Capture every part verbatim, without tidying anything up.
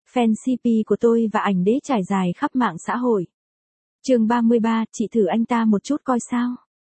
fan xê pê của tôi và ảnh đế trải dài khắp mạng xã hội. Chương ba mươi ba, chị thử anh ta một chút coi sao.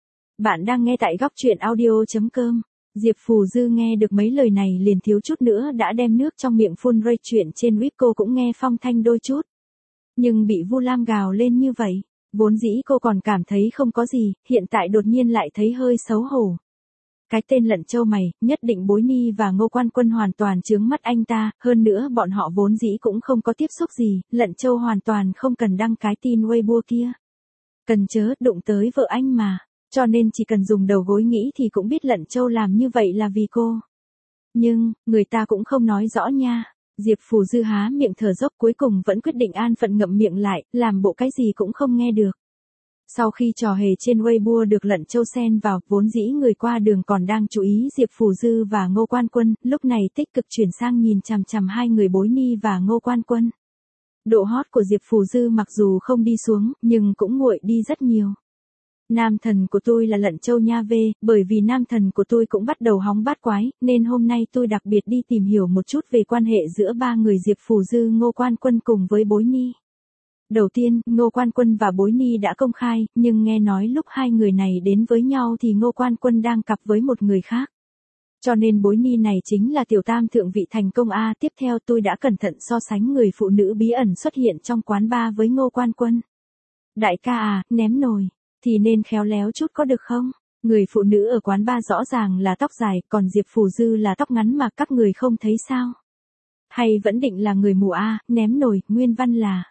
Bạn đang nghe tại góc truyện audio chấm com. Diệp Phù Dư nghe được mấy lời này liền thiếu chút nữa đã đem nước trong miệng phun rơi, chuyện trên víp cô cũng nghe phong thanh đôi chút. Nhưng bị Vu Lam gào lên như vậy, vốn dĩ cô còn cảm thấy không có gì, hiện tại đột nhiên lại thấy hơi xấu hổ. Cái tên Lận Châu mày, nhất định Bối Ni và Ngô Quan Quân hoàn toàn chướng mắt anh ta, hơn nữa bọn họ vốn dĩ cũng không có tiếp xúc gì, Lận Châu hoàn toàn không cần đăng cái tin Weibo kia. Cần chớ đụng tới vợ anh mà, cho nên chỉ cần dùng đầu gối nghĩ thì cũng biết Lận Châu làm như vậy là vì cô. Nhưng, người ta cũng không nói rõ nha. Diệp Phù Dư há miệng thở dốc cuối cùng vẫn quyết định an phận ngậm miệng lại, làm bộ cái gì cũng không nghe được. Sau khi trò hề trên Weibo được Lận Châu xen vào, vốn dĩ người qua đường còn đang chú ý Diệp Phù Dư và Ngô Quan Quân, lúc này tích cực chuyển sang nhìn chằm chằm hai người Bối Ni và Ngô Quan Quân. Độ hot của Diệp Phù Dư mặc dù không đi xuống, nhưng cũng nguội đi rất nhiều. Nam thần của tôi là Lận Châu nha về, bởi vì nam thần của tôi cũng bắt đầu hóng bát quái, nên hôm nay tôi đặc biệt đi tìm hiểu một chút về quan hệ giữa ba người Diệp Phù Dư, Ngô Quan Quân cùng với Bối Ni. Đầu tiên, Ngô Quan Quân và Bối Ni đã công khai, nhưng nghe nói lúc hai người này đến với nhau thì Ngô Quan Quân đang cặp với một người khác. Cho nên Bối Ni này chính là tiểu tam thượng vị thành công a. Tiếp theo tôi đã cẩn thận so sánh người phụ nữ bí ẩn xuất hiện trong quán bar với Ngô Quan Quân. Đại ca à, ném nồi thì nên khéo léo chút có được không? Người phụ nữ ở quán bar rõ ràng là tóc dài, còn Diệp Phù Dư là tóc ngắn mà các người không thấy sao? Hay vẫn định là người mù a, ném nồi, nguyên văn là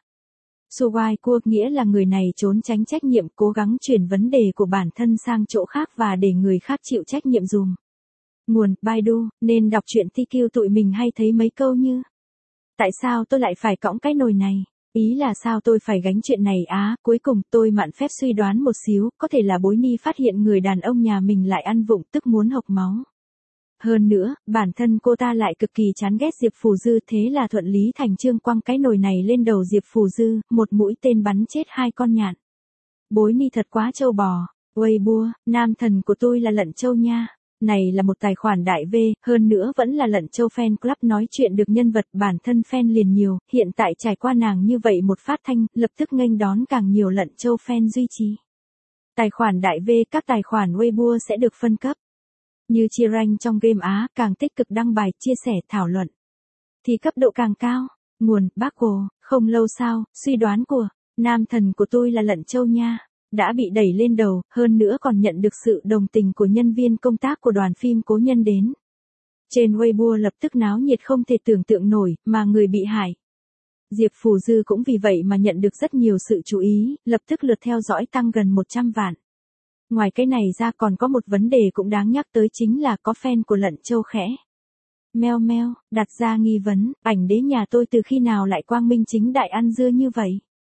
Suwai Cua, nghĩa là người này trốn tránh trách nhiệm, cố gắng chuyển vấn đề của bản thân sang chỗ khác và để người khác chịu trách nhiệm dùm. Nguồn, Baidu, nên đọc truyện tê quy tụi mình hay thấy mấy câu như: tại sao tôi lại phải cõng cái nồi này? Ý là sao tôi phải gánh chuyện này á? Cuối cùng tôi mạn phép suy đoán một xíu, có thể là Bối Ni phát hiện người đàn ông nhà mình lại ăn vụng, tức muốn hộc máu. Hơn nữa, bản thân cô ta lại cực kỳ chán ghét Diệp Phù Dư, thế là thuận lý thành chương quăng cái nồi này lên đầu Diệp Phù Dư, một mũi tên bắn chết hai con nhạn. Bối Ni thật quá trâu bò. Weibo, nam thần của tôi là Lận Châu nha. Này là một tài khoản đại V, hơn nữa vẫn là Lận Châu fan club, nói chuyện được nhân vật, bản thân fan liền nhiều, hiện tại trải qua nàng như vậy một phát thanh, lập tức nghênh đón càng nhiều Lận Châu fan duy trì. Tài khoản đại V, các tài khoản Weibo sẽ được phân cấp. Như chia rank trong game Á, càng tích cực đăng bài, chia sẻ, thảo luận, thì cấp độ càng cao. Nguồn, Bác-Hồ, không lâu sau, suy đoán của nam thần của tôi là Lận Châu nha đã bị đẩy lên đầu, hơn nữa còn nhận được sự đồng tình của nhân viên công tác của đoàn phim Cố Nhân đến. Trên Weibo lập tức náo nhiệt không thể tưởng tượng nổi, mà người bị hại Diệp Phù Dư cũng vì vậy mà nhận được rất nhiều sự chú ý, lập tức lượt theo dõi tăng gần một trăm vạn. Ngoài cái này ra còn có một vấn đề cũng đáng nhắc tới, chính là có fan của Lận Châu khẽ meo meo, đặt ra nghi vấn, ảnh đế nhà tôi từ khi nào lại quang minh chính đại ăn dưa như vậy?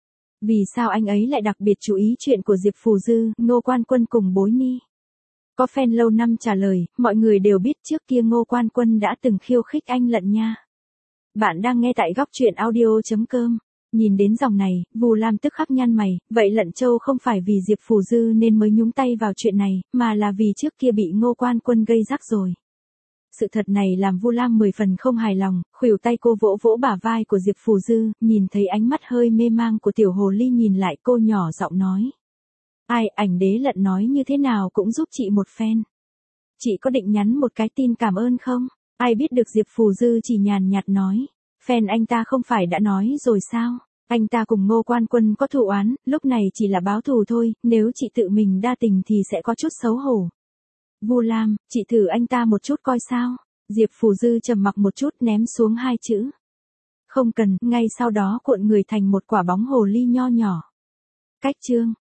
Vì sao anh ấy lại đặc biệt chú ý chuyện của Diệp Phù Dư, Ngô Quan Quân cùng Bối Ni? Có fan lâu năm trả lời, mọi người đều biết trước kia Ngô Quan Quân đã từng khiêu khích anh Lận nha. Bạn đang nghe tại góc truyện audio chấm com. Nhìn đến dòng này, Vu Lam tức khắc nhăn mày, vậy Lận Châu không phải vì Diệp Phù Dư nên mới nhúng tay vào chuyện này, mà là vì trước kia bị Ngô Quan Quân gây rắc rồi. Sự thật này làm Vu Lam mười phần không hài lòng, khuỷu tay cô vỗ vỗ bả vai của Diệp Phù Dư, nhìn thấy ánh mắt hơi mê mang của tiểu hồ ly nhìn lại cô nhỏ giọng nói. Ai, ảnh đế Lận nói như thế nào cũng giúp chị một phen. Chị có định nhắn một cái tin cảm ơn không? Ai biết được Diệp Phù Dư chỉ nhàn nhạt nói. Fan anh ta không phải đã nói rồi sao? Anh ta cùng Ngô Quan Quân có thù oán, lúc này chỉ là báo thù thôi, nếu chị tự mình đa tình thì sẽ có chút xấu hổ. Vu Lam, chị thử anh ta một chút coi sao? Diệp Phù Dư trầm mặc một chút ném xuống hai chữ. Không cần, ngay sau đó cuộn người thành một quả bóng hồ ly nho nhỏ. Cách chương.